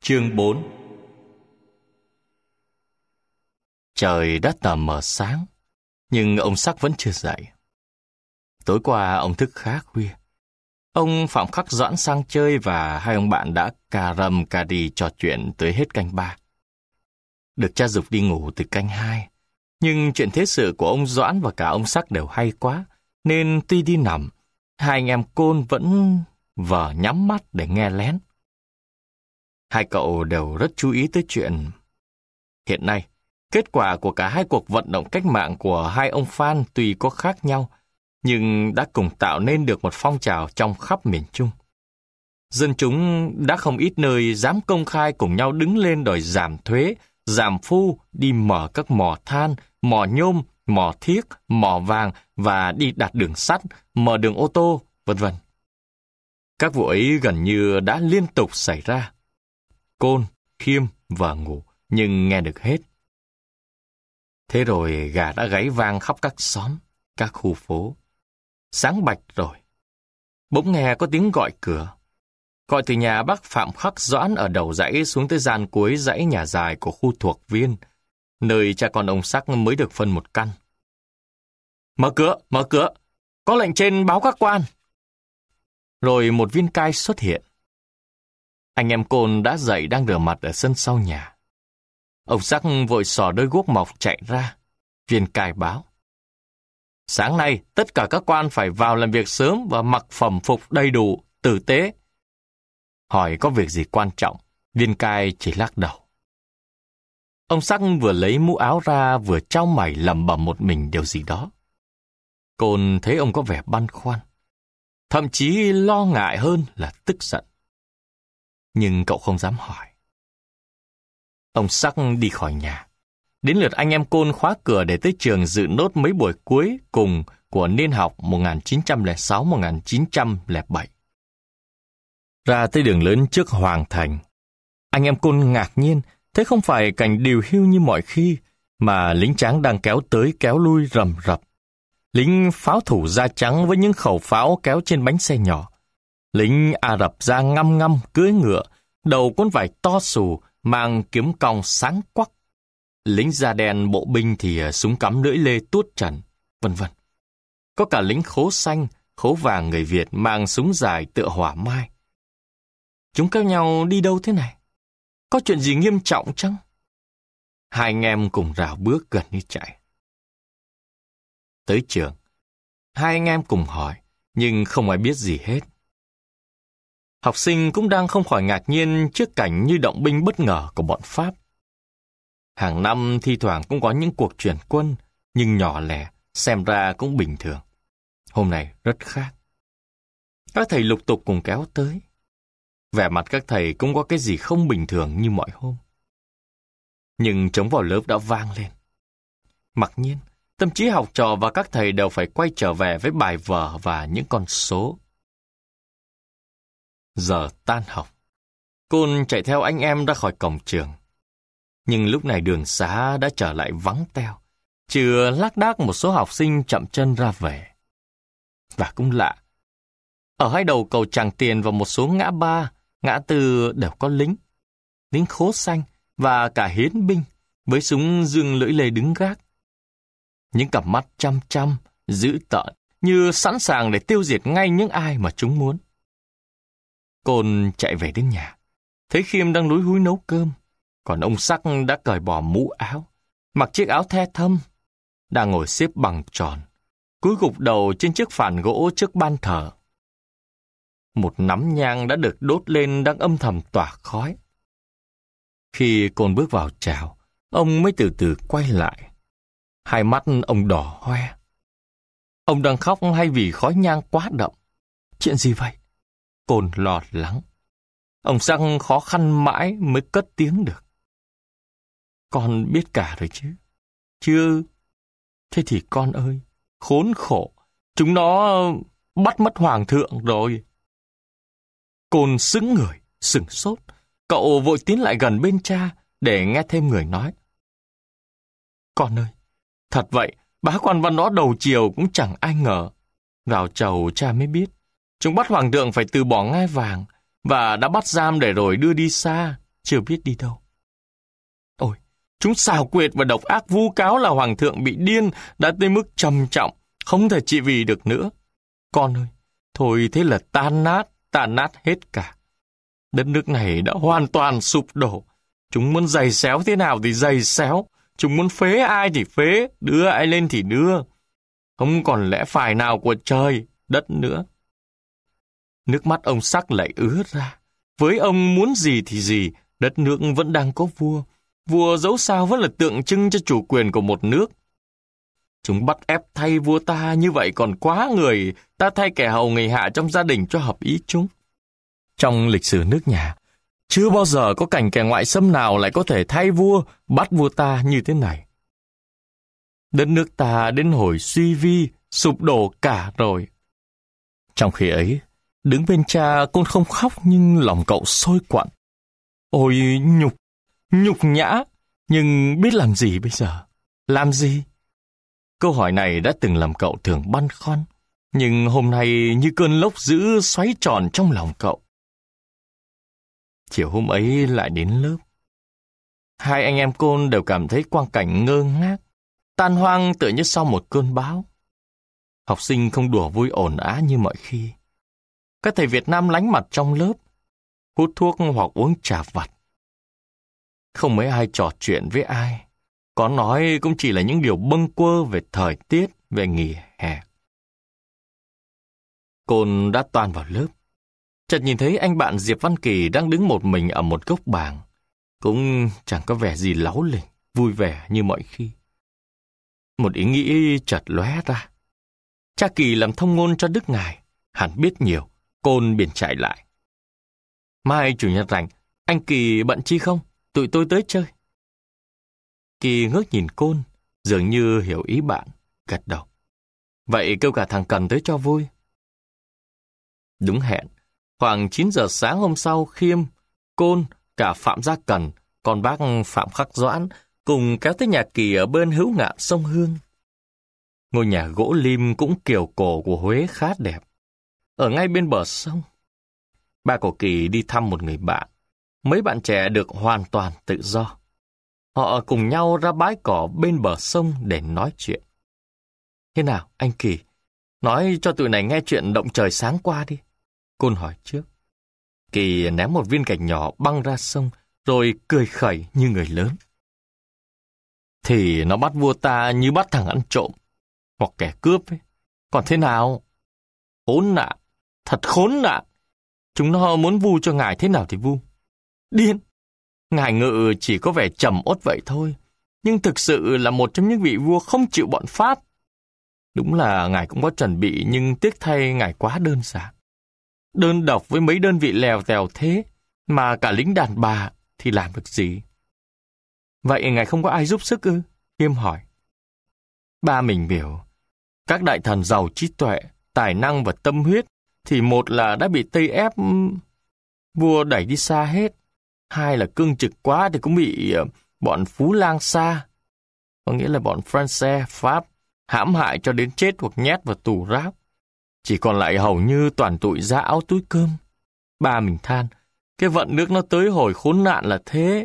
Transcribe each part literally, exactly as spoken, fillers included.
Chương bốn. Trời đã tờ mờ sáng, nhưng ông Sắc vẫn chưa dậy. Tối qua ông thức khá khuya. Ông Phạm Khắc Doãn sang chơi và hai ông bạn đã cà rầm cà đi trò chuyện tới hết canh ba. Được cha giục đi ngủ từ canh hai, nhưng chuyện thế sự của ông Doãn và cả ông Sắc đều hay quá, nên tuy đi nằm, hai anh em Côn vẫn vờ nhắm mắt để nghe lén. Hai cậu đều rất chú ý tới chuyện. Hiện nay, kết quả của cả hai cuộc vận động cách mạng của hai ông Phan tuy có khác nhau, nhưng đã cùng tạo nên được một phong trào trong khắp miền Trung. Dân chúng đã không ít nơi dám công khai cùng nhau đứng lên đòi giảm thuế, giảm phu, đi mở các mỏ than, mỏ nhôm, mỏ thiếc, mỏ vàng và đi đặt đường sắt, mở đường ô tô, vân vân. Các vụ ấy gần như đã liên tục xảy ra. Côn, Khiêm và Ngủ nhưng nghe được hết. Thế rồi gà đã gáy vang khắp các xóm, các khu phố. Sáng bạch rồi. Bỗng nghe có tiếng gọi cửa. Gọi từ nhà bác Phạm Khắc Doãn ở đầu dãy xuống tới gian cuối dãy nhà dài của khu thuộc viên, nơi cha con ông Sắc mới được phân một căn. Mở cửa, mở cửa, có lệnh trên báo các quan. Rồi một viên cai xuất hiện. Anh em Côn đã dậy đang rửa mặt ở sân sau nhà. Ông Sắc vội xỏ đôi guốc mọc chạy ra. Viên cai báo: sáng nay, tất cả các quan phải vào làm việc sớm và mặc phẩm phục đầy đủ, tử tế. Hỏi có việc gì quan trọng, viên cai chỉ lắc đầu. Ông Sắc vừa lấy mũ áo ra vừa chau mày lẩm bẩm một mình điều gì đó. Côn thấy ông có vẻ băn khoăn, thậm chí lo ngại hơn là tức giận. Nhưng cậu không dám hỏi. Ông Sắc đi khỏi nhà. Đến lượt anh em Côn khóa cửa để tới trường dự nốt mấy buổi cuối cùng của niên học một nghìn chín trăm lẻ sáu một nghìn chín trăm lẻ bảy. Ra tới đường lớn trước Hoàng Thành, anh em Côn ngạc nhiên thấy không phải cảnh điều hưu như mọi khi, mà lính tráng đang kéo tới kéo lui rầm rập. Lính pháo thủ da trắng với những khẩu pháo kéo trên bánh xe nhỏ. Lính Ả Rập da ngăm ngăm cưỡi ngựa, đầu cuốn vải to xù, mang kiếm cong sáng quắc. Lính da đen bộ binh thì súng cắm lưỡi lê tuốt trần, vân vân. Có cả lính khố xanh, khố vàng người Việt mang súng dài tựa hỏa mai. Chúng kéo nhau đi đâu thế này? Có chuyện gì nghiêm trọng chăng? Hai anh em cùng rào bước gần như chạy. Tới trường, hai anh em cùng hỏi, nhưng không ai biết gì hết. Học sinh cũng đang không khỏi ngạc nhiên trước cảnh như động binh bất ngờ của bọn Pháp. Hàng năm thi thoảng cũng có những cuộc chuyển quân, nhưng nhỏ lẻ, xem ra cũng bình thường. Hôm nay rất khác. Các thầy lục tục cùng kéo tới. Vẻ mặt các thầy cũng có cái gì không bình thường như mọi hôm. Nhưng trống vào lớp đã vang lên. Mặc nhiên, tâm trí học trò và các thầy đều phải quay trở về với bài vở và những con số. Giờ tan học, Côn chạy theo anh em ra khỏi cổng trường. Nhưng lúc này đường xá đã trở lại vắng teo, trừ lác đác một số học sinh chậm chân ra về. Và cũng lạ, ở hai đầu cầu Tràng Tiền và một số ngã ba, ngã tư đều có lính. Lính khố xanh và cả hiến binh với súng dương lưỡi lê đứng gác. Những cặp mắt chăm chăm, dữ tợn, như sẵn sàng để tiêu diệt ngay những ai mà chúng muốn. Côn chạy về đến nhà, thấy Khiêm đang lúi húi nấu cơm, còn ông Sắc đã cởi bỏ mũ áo, mặc chiếc áo the thâm, đang ngồi xếp bằng tròn, cúi gục đầu trên chiếc phản gỗ trước ban thờ. Một nắm nhang đã được đốt lên đang âm thầm tỏa khói. Khi Côn bước vào chào, ông mới từ từ quay lại. Hai mắt ông đỏ hoe. Ông đang khóc hay vì khói nhang quá đậm? Chuyện gì vậy? Côn lo lắng. Ông Sắc khó khăn mãi mới cất tiếng được. Con biết cả rồi chứ? Chưa. Thế thì con ơi, khốn khổ. Chúng nó bắt mất hoàng thượng rồi. Côn sững người, sửng sốt. Cậu vội tiến lại gần bên cha để nghe thêm người nói. Con ơi, thật vậy, bá quan văn đó đầu chiều cũng chẳng ai ngờ. Vào chầu cha mới biết, chúng bắt hoàng thượng phải từ bỏ ngai vàng và đã bắt giam để rồi đưa đi xa. chưa biết đi đâu. Ôi, chúng xảo quyệt và độc ác vu cáo là hoàng thượng bị điên đã tới mức trầm trọng, không thể trị vì được nữa. Con ơi, thôi thế là tan nát, tan nát hết cả. Đất nước này đã hoàn toàn sụp đổ. Chúng muốn giày xéo thế nào thì giày xéo. Chúng muốn phế ai thì phế, đưa ai lên thì đưa. Không còn lẽ phải nào của trời, đất nữa. Nước mắt ông Sắc lại ứa ra. Với ông muốn gì thì gì, đất nước vẫn đang có vua. Vua dẫu sao vẫn là tượng trưng cho chủ quyền của một nước. Chúng bắt ép thay vua ta như vậy còn quá người, ta thay kẻ hầu người hạ trong gia đình cho hợp ý chúng. Trong lịch sử nước nhà, chưa bao giờ có cảnh kẻ ngoại xâm nào lại có thể thay vua, bắt vua ta như thế này. Đất nước ta đến hồi suy vi, sụp đổ cả rồi. Trong khi ấy, đứng bên cha con không khóc nhưng lòng cậu sôi quặn. Ôi nhục, nhục nhã, nhưng biết làm gì bây giờ? Làm gì? Câu hỏi này đã từng làm cậu thường băn khoăn, nhưng hôm nay như cơn lốc dữ xoáy tròn trong lòng cậu. Chiều hôm ấy lại đến lớp. Hai anh em Côn đều cảm thấy quang cảnh ngơ ngác, tan hoang tựa như sau một cơn bão. Học sinh không đùa vui ồn ào như mọi khi. Các thầy Việt Nam lánh mặt trong lớp, hút thuốc hoặc uống trà vặt. Không mấy ai trò chuyện với ai. Có nói cũng chỉ là những điều bâng quơ về thời tiết, về nghỉ hè. Côn đã toan vào lớp. Chợt nhìn thấy anh bạn Diệp Văn Kỳ đang đứng một mình ở một gốc bàng. Cũng chẳng có vẻ gì láu lỉnh, vui vẻ như mọi khi. Một ý nghĩ chợt lóe ra. Cha Kỳ làm thông ngôn cho Đức Ngài, hẳn biết nhiều. Côn biển chạy lại. Mai chủ nhật rảnh, anh Kỳ bận chi không? Tụi tôi tới chơi. Kỳ ngước nhìn Côn, dường như hiểu ý bạn, gật đầu. Vậy kêu cả thằng Cần tới cho vui. Đúng hẹn, khoảng chín giờ sáng hôm sau, Khiêm, Côn, cả Phạm Gia Cần, con bác Phạm Khắc Doãn, cùng kéo tới nhà Kỳ ở bên hữu ngạn sông Hương. Ngôi nhà gỗ lim cũng kiểu cổ của Huế khá đẹp, ở ngay bên bờ sông. Ba của Kỳ đi thăm một người bạn, mấy bạn trẻ được hoàn toàn tự do. Họ cùng nhau ra bãi cỏ bên bờ sông để nói chuyện. Thế nào, anh Kỳ? Nói cho tụi này nghe chuyện động trời sáng qua đi. Côn hỏi trước. Kỳ ném một viên gạch nhỏ băng ra sông, rồi cười khẩy như người lớn. Thì nó bắt vua ta như bắt thằng ăn trộm, hoặc kẻ cướp ấy. Còn thế nào? Khốn nạn, thật khốn nạn. Chúng nó muốn vu cho ngài thế nào thì vu. Điên! Ngài Ngự chỉ có vẻ trầm uất vậy thôi, nhưng thực sự là một trong những vị vua không chịu bọn Pháp. Đúng là ngài cũng có chuẩn bị, nhưng tiếc thay ngài quá đơn giản. Đơn độc với mấy đơn vị lèo tèo thế, mà cả lính đàn bà thì làm được gì? Vậy ngài không có ai giúp sức ư? Khiêm hỏi. Ba mình biểu, các đại thần giàu trí tuệ, tài năng và tâm huyết, thì một là đã bị Tây ép vua đẩy đi xa hết. Hai là cương trực quá thì cũng bị bọn Phú Lang Sa, có nghĩa là bọn Français, Pháp, hãm hại cho đến chết hoặc nhét vào tù ráp. Chỉ còn lại hầu như toàn tụi da áo túi cơm. Ba mình than, cái vận nước nó tới hồi khốn nạn là thế.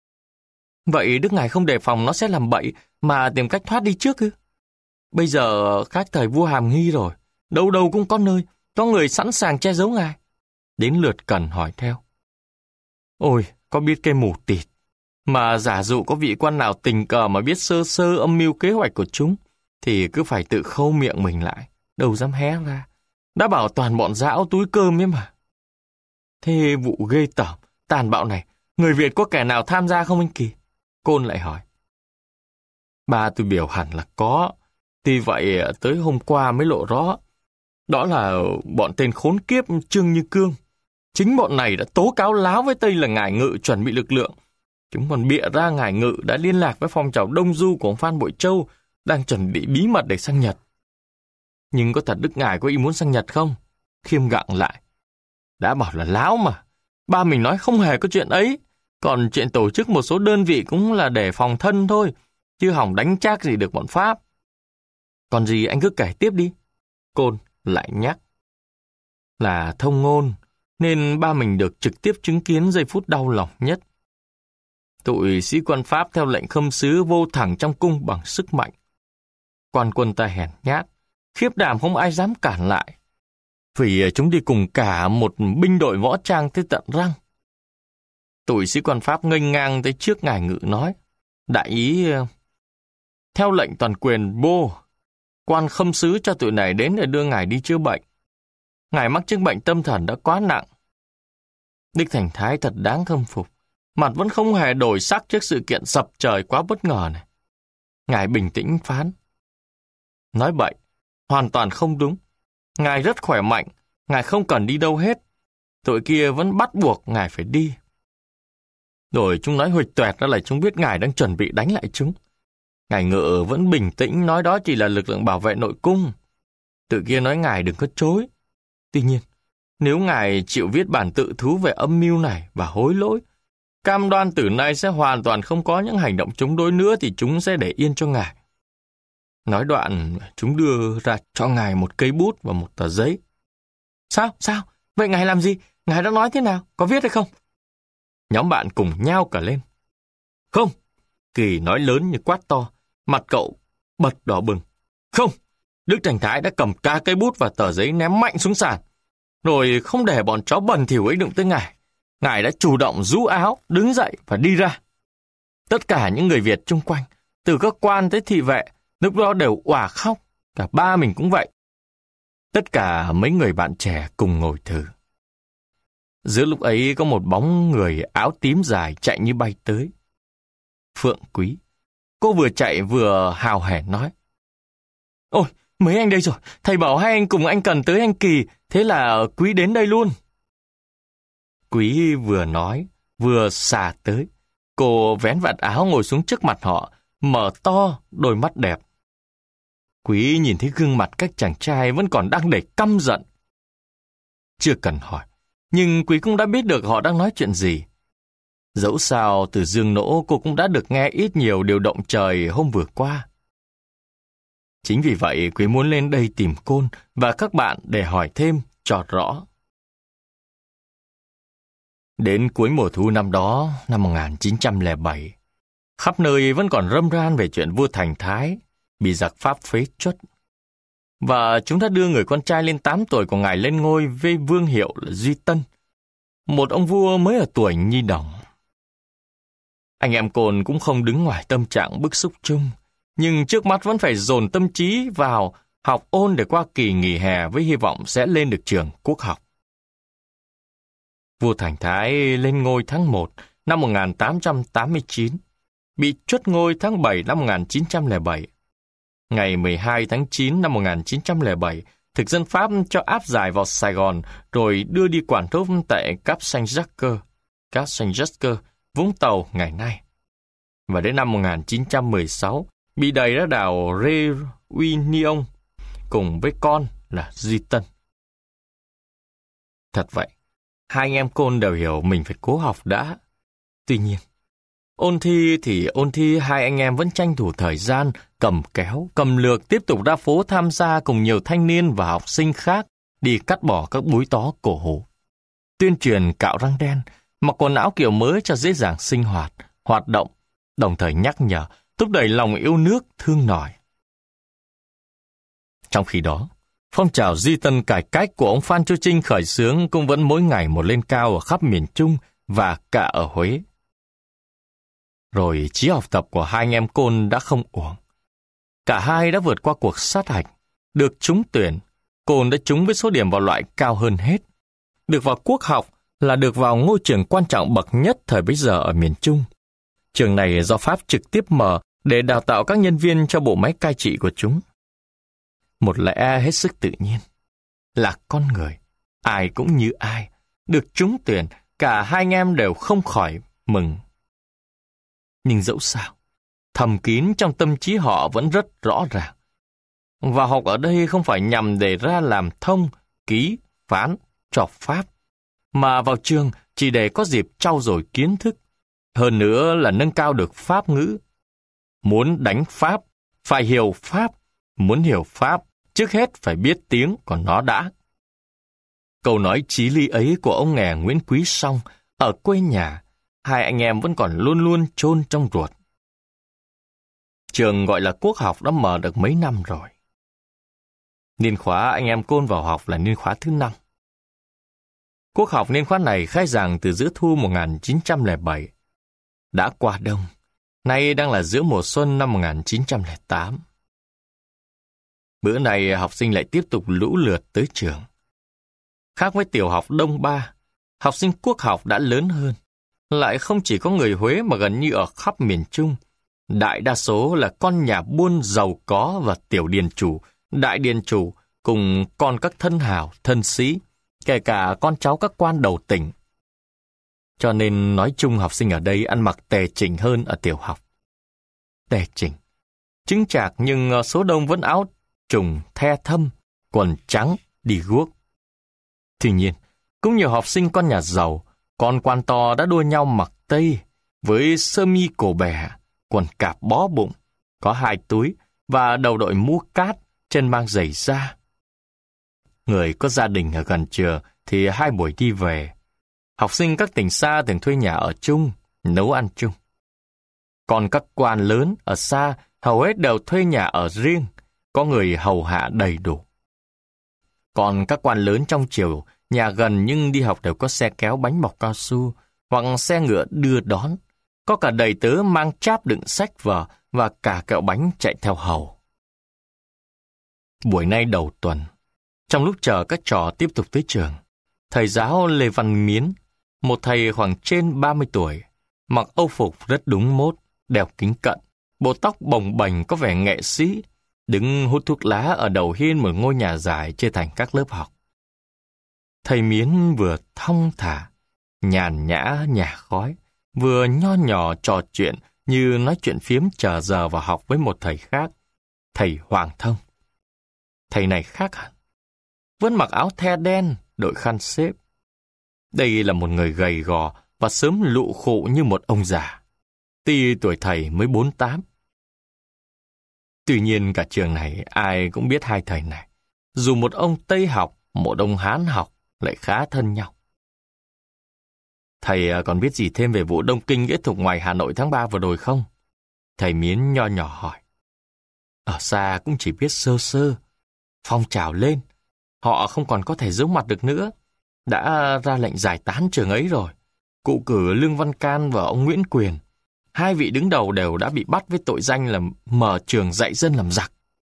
Vậy Đức Ngài không đề phòng nó sẽ làm bậy mà tìm cách thoát đi trước ư? Bây giờ khác thời vua Hàm Nghi rồi, đâu đâu cũng có nơi, có người sẵn sàng che giấu ngài. Đến lượt Cần hỏi theo. Ôi, có biết cái mù tịt, mà giả dụ có vị quan nào tình cờ mà biết sơ sơ âm mưu kế hoạch của chúng, thì cứ phải tự khâu miệng mình lại, đâu dám hé ra. Đã bảo toàn bọn dã áo túi cơm ấy mà. Thế vụ ghê tởm, tàn bạo này, người Việt có kẻ nào tham gia không anh Kỳ? Côn lại hỏi. Ba tôi biểu hẳn là có, tuy vậy tới hôm qua mới lộ rõ. Đó là bọn tên khốn kiếp Trương Như Cương. Chính bọn này đã tố cáo láo với Tây là Ngải Ngự chuẩn bị lực lượng. Chúng còn bịa ra Ngải Ngự đã liên lạc với phong trào Đông Du của ông Phan Bội Châu, đang chuẩn bị bí mật để sang Nhật. Nhưng có thật Đức Ngài có ý muốn sang Nhật không? Khiêm gặng lại. Đã bảo là láo mà. Ba mình nói không hề có chuyện ấy. Còn chuyện tổ chức một số đơn vị cũng là để phòng thân thôi, chứ hỏng đánh chác gì được bọn Pháp. Còn gì anh cứ kể tiếp đi. Côn lại nhắc. Là thông ngôn, nên ba mình được trực tiếp chứng kiến giây phút đau lòng nhất Tụi sĩ quan Pháp theo lệnh khâm sứ vô thẳng trong cung bằng sức mạnh. Quan quân ta hèn nhát, khiếp đảm không ai dám cản lại, vì chúng đi cùng cả một binh đội võ trang tới tận răng. Tụi sĩ quan Pháp nghênh ngang tới trước ngài Ngự nói: Đại ý, theo lệnh toàn quyền Bô, quan khâm sứ cho tụi này đến để đưa ngài đi chữa bệnh. Ngài mắc chứng bệnh tâm thần đã quá nặng. Đích Thành Thái thật đáng khâm phục, mặt vẫn không hề đổi sắc trước sự kiện sập trời quá bất ngờ này. Ngài bình tĩnh phán: Nói bậy, hoàn toàn không đúng. Ngài rất khỏe mạnh, ngài không cần đi đâu hết. Tụi kia vẫn bắt buộc ngài phải đi. Rồi chúng nói huỵch toẹt ra là chúng biết ngài đang chuẩn bị đánh lại chúng. Ngài Ngự vẫn bình tĩnh nói đó chỉ là lực lượng bảo vệ nội cung. Tụi kia nói ngài đừng có chối. Tuy nhiên, nếu ngài chịu viết bản tự thú về âm mưu này và hối lỗi, cam đoan từ nay sẽ hoàn toàn không có những hành động chống đối nữa, thì chúng sẽ để yên cho ngài. Nói đoạn, chúng đưa ra cho ngài một cây bút và một tờ giấy. Sao? Sao? Vậy ngài làm gì? Ngài đã nói thế nào? Có viết hay không? Nhóm bạn cùng nhao cả lên. Không! Kỳ nói lớn như quát to. Mặt cậu bật đỏ bừng. Không! Đức Thành Thái đã cầm cả cây bút và tờ giấy ném mạnh xuống sàn. Rồi không để bọn chó bẩn thỉu ấy đụng tới ngài. Ngài đã chủ động rũ áo, đứng dậy và đi ra. Tất cả những người Việt chung quanh, từ các quan tới thị vệ, lúc đó đều òa khóc. Cả ba mình cũng vậy. Tất cả mấy người bạn trẻ cùng ngồi thử. Giữa lúc ấy có một bóng người áo tím dài chạy như bay tới. Phượng Quý. Cô vừa chạy vừa hào hển nói: Ôi, mấy anh đây rồi. Thầy bảo hai anh cùng anh Cần tới anh Kỳ, thế là Quý đến đây luôn. Quý vừa nói, vừa xà tới. Cô vén vạt áo ngồi xuống trước mặt họ, mở to đôi mắt đẹp. Quý nhìn thấy gương mặt các chàng trai vẫn còn đang đầy căm giận. Chưa cần hỏi, nhưng Quý cũng đã biết được họ đang nói chuyện gì. Dẫu sao từ Dương Nỗ cô cũng đã được nghe ít nhiều điều động trời hôm vừa qua. Chính vì vậy Quý muốn lên đây tìm Côn và các bạn để hỏi thêm cho rõ. Đến cuối mùa thu năm đó, năm một nghìn chín trăm lẻ bảy, khắp nơi vẫn còn râm ran về chuyện vua Thành Thái bị giặc Pháp phế truất. Và chúng đã đưa người con trai lên tám tuổi của ngài lên ngôi với vương hiệu là Duy Tân, một ông vua mới ở tuổi nhi đồng. Anh em Côn cũng không đứng ngoài tâm trạng bức xúc chung, nhưng trước mắt vẫn phải dồn tâm trí vào học ôn để qua kỳ nghỉ hè với hy vọng sẽ lên được trường quốc học. Vua Thành Thái lên ngôi tháng một năm một nghìn tám trăm tám mươi chín, bị truất ngôi tháng bảy năm một nghìn chín trăm lẻ bảy. Ngày mười hai tháng chín năm một nghìn chín trăm lẻ bảy, thực dân Pháp cho áp giải vào Sài Gòn rồi đưa đi quản thúc tại Cap Saint-Jacques, Cap Saint-Jacques, Vũng Tàu ngày nay. Và đến năm một nghìn chín trăm mười sáu, bị đày ra đảo Réunion cùng với con là Duy Tân. Thật vậy, hai anh em Côn đều hiểu mình phải cố học đã. Tuy nhiên, ôn thi thì ôn thi, hai anh em vẫn tranh thủ thời gian, cầm kéo, cầm lược tiếp tục ra phố tham gia cùng nhiều thanh niên và học sinh khác đi cắt bỏ các búi tó cổ hủ. Tuyên truyền cạo răng đen, mặc quần áo kiểu mới cho dễ dàng sinh hoạt, hoạt động, đồng thời nhắc nhở, thúc đẩy lòng yêu nước, thương nòi. Trong khi đó, phong trào Duy Tân cải cách của ông Phan Chu Trinh khởi xướng cũng vẫn mỗi ngày một lên cao ở khắp miền Trung và cả ở Huế. Rồi trí học tập của hai anh em Côn đã không uổng. Cả hai đã vượt qua cuộc sát hạch, được trúng tuyển. Côn đã trúng với số điểm vào loại cao hơn hết. Được vào quốc học là được vào ngôi trường quan trọng bậc nhất thời bấy giờ ở miền Trung. Trường này do Pháp trực tiếp mở để đào tạo các nhân viên cho bộ máy cai trị của chúng. Một lẽ hết sức tự nhiên là con người, ai cũng như ai, được trúng tuyển, cả hai anh em đều không khỏi mừng. Nhưng dẫu sao, thầm kín trong tâm trí họ vẫn rất rõ ràng. Và học ở đây không phải nhằm để ra làm thông, ký, phán, cho Pháp, mà vào trường chỉ để có dịp trau dồi kiến thức, hơn nữa là nâng cao được Pháp ngữ. Muốn đánh Pháp, phải hiểu Pháp, muốn hiểu Pháp, trước hết phải biết tiếng của nó đã. Câu nói chí lý ấy của ông nghè Nguyễn Quý Song ở quê nhà, hai anh em vẫn còn luôn luôn chôn trong ruột. Trường gọi là Quốc học đã mở được mấy năm rồi. Niên khóa anh em Côn vào học là niên khóa thứ năm. Quốc học niên khóa này khai giảng từ giữa thu một nghìn chín trăm lẻ bảy. Đã qua đông, nay đang là giữa mùa xuân năm một nghìn chín trăm lẻ tám. Bữa này học sinh lại tiếp tục lũ lượt tới trường. Khác với tiểu học Đông Ba, học sinh quốc học đã lớn hơn. Lại không chỉ có người Huế mà gần như ở khắp miền Trung. Đại đa số là con nhà buôn giàu có và tiểu điền chủ, đại điền chủ cùng con các thân hào, thân sĩ, kể cả con cháu các quan đầu tỉnh. Cho nên nói chung học sinh ở đây ăn mặc tề chỉnh hơn ở tiểu học. Tề chỉnh, chững chạc nhưng số đông vẫn áo trùng the thâm, quần trắng, đi guốc. Tuy nhiên, cũng nhiều học sinh con nhà giàu, con quan to đã đua nhau mặc tây với sơ mi cổ bè, quần cạp bó bụng, có hai túi và đầu đội mũ cát, chân mang giày da. Người có gia đình ở gần trường thì hai buổi đi về. Học sinh các tỉnh xa thường thuê nhà ở chung, nấu ăn chung. Còn các quan lớn ở xa hầu hết đều thuê nhà ở riêng, có người hầu hạ đầy đủ. Còn các quan lớn trong triều, nhà gần nhưng đi học đều có xe kéo bánh bọc cao su hoặc xe ngựa đưa đón, có cả đầy tớ mang cháp đựng sách vở và cả kẹo bánh chạy theo hầu. Buổi nay đầu tuần, trong lúc chờ các trò tiếp tục tới trường, thầy giáo Lê Văn Miến, một thầy khoảng trên ba mươi tuổi, mặc âu phục rất đúng mốt, đeo kính cận, bộ tóc bồng bềnh có vẻ nghệ sĩ, đứng hút thuốc lá ở đầu hiên một ngôi nhà dài chia thành các lớp học. Thầy Miến vừa thong thả, nhàn nhã nhả khói, vừa nho nhỏ trò chuyện như nói chuyện phiếm chờ giờ vào học với một thầy khác, thầy Hoàng Thông. Thầy này khác hẳn, vẫn mặc áo the đen, đội khăn xếp. Đây là một người gầy gò và sớm lụ khụ như một ông già. Tuy tuổi thầy mới bốn tám. Tuy nhiên cả trường này ai cũng biết hai thầy này. Dù một ông Tây học, một ông Hán học lại khá thân nhau. Thầy còn biết gì thêm về vụ Đông Kinh nghĩa thục ngoài Hà Nội tháng ba vừa rồi không? Thầy Miến nho nhỏ hỏi. Ở xa cũng chỉ biết sơ sơ. Phong trào lên. Họ không còn có thể giấu mặt được nữa. Đã ra lệnh giải tán trường ấy rồi. Cụ cử Lương Văn Can và ông Nguyễn Quyền. Hai vị đứng đầu đều đã bị bắt với tội danh là mở trường dạy dân làm giặc.